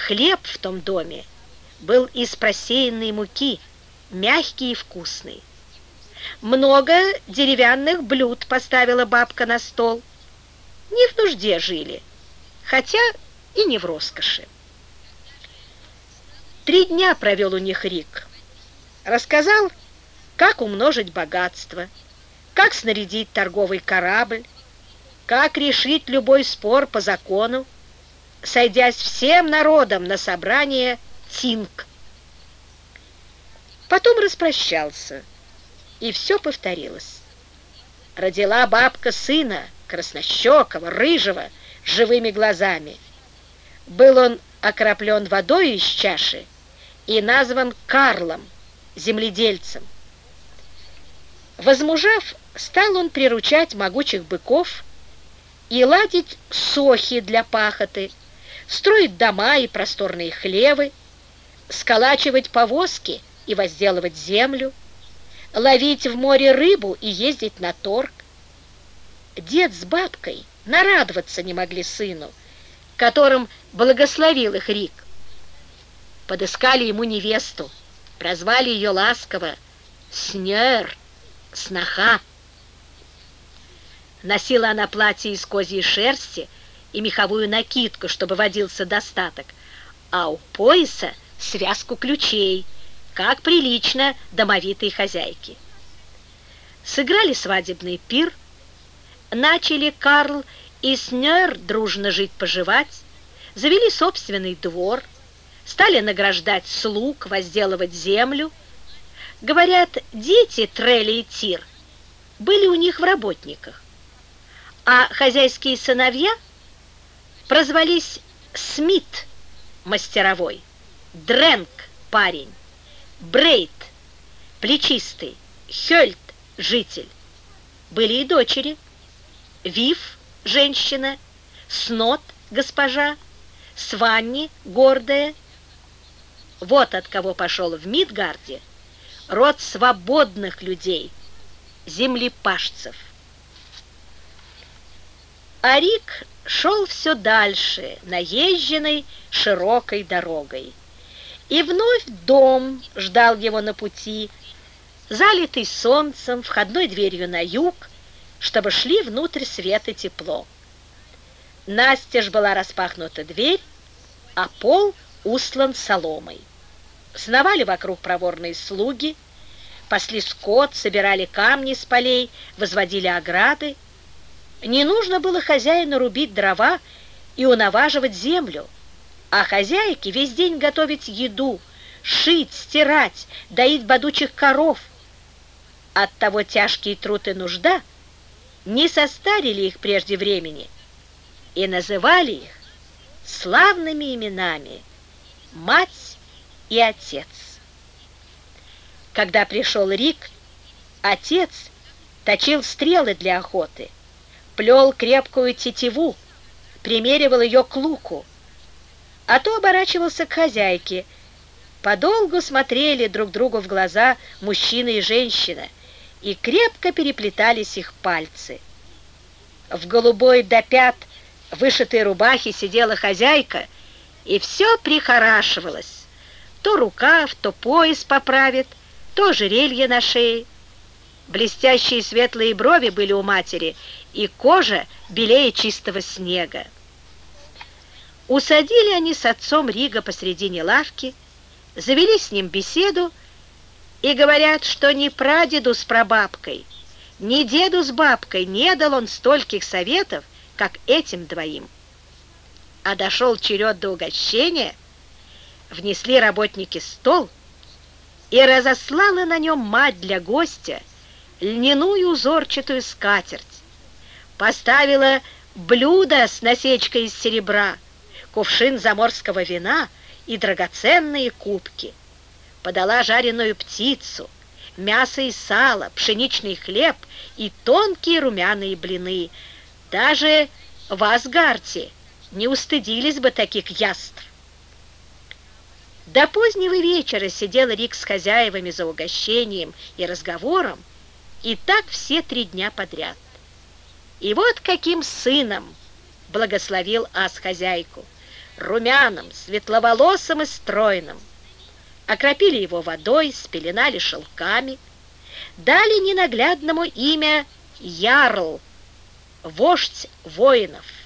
Хлеб в том доме был из просеянной муки, мягкий и вкусный. Много деревянных блюд поставила бабка на стол. Не в нужде жили, хотя и не в роскоши. 3 дня провел у них Рик. Рассказал, как умножить богатство, как снарядить торговый корабль, как решить любой спор по закону, сойдясь всем народом на собрание Тинг. Потом распрощался, и все повторилось. Родила бабка сына, краснощекого, рыжего, с живыми глазами. Был он окроплен водой из чаши и назван Карлом, земледельцем. Возмужав, стал он приручать могучих быков и ладить сохи для пахоты, строить дома и просторные хлевы, сколачивать повозки и возделывать землю, ловить в море рыбу и ездить на торг. Дед с бабкой нарадоваться не могли сыну, которым благословил их Рик. Подыскали ему невесту, прозвали ее ласково Снёр, сноха. Носила она платье из козьей шерсти и меховую накидку, чтобы водился достаток, а у пояса связку ключей, как прилично домовитой хозяйки. Сыграли свадебный пир, начали Карл и Снёр дружно жить-поживать, завели собственный двор, стали награждать слуг, возделывать землю. Говорят, дети Трелли и Тир были у них в работниках, а хозяйские сыновья прозвались Смит, мастеровой, Дрэнк, парень, Брейд, плечистый, Хёльт, житель. Были и дочери: Вив, женщина, Снот, госпожа, Сванни, гордая. Вот от кого пошел в Мидгарде род свободных людей, землепашцев. А Рик шел все дальше наезженной широкой дорогой. И вновь дом ждал его на пути, залитый солнцем, входной дверью на юг, чтобы шли внутрь свет и тепло. Настежь была распахнута дверь, а пол устлан соломой. Сновали вокруг проворные слуги, пасли скот, собирали камни с полей, возводили ограды. Не нужно было хозяину рубить дрова и унаваживать землю, а хозяйке весь день готовить еду, шить, стирать, доить бодучих коров. Оттого тяжкий труд и нужда не состарили их прежде времени и называли их славными именами мать и отец. Когда пришел Рик, отец точил стрелы для охоты, плел крепкую тетиву, примеривал ее к луку, а то оборачивался к хозяйке. Подолгу смотрели друг другу в глаза мужчина и женщина, и крепко переплетались их пальцы. В голубой до пят вышитой рубахе сидела хозяйка и все прихорашивалась. То рукав, то пояс поправит, то ожерелье на шее. Блестящие светлые брови были у матери, и кожа белее чистого снега. Усадили они с отцом Рига посредине лавки, завели с ним беседу и говорят, что ни прадеду с прабабкой, ни деду с бабкой не дал он стольких советов, как этим двоим. А дошел черед до угощения, внесли работники стол, и разослала на нем мать для гостя льняную узорчатую скатерть, поставила блюдо с насечкой из серебра, кувшин заморского вина и драгоценные кубки, подала жареную птицу, мясо и сало, пшеничный хлеб и тонкие румяные блины. Даже в Асгарде не устыдились бы таких яств. До позднего вечера сидел Рик с хозяевами за угощением и разговором, и так все 3 дня подряд. И вот каким сыном благословил ас хозяйку. румяным, светловолосым и стройным. Окропили его водой, спеленали шелками, дали ненаглядному имя Ярл, вождь воинов.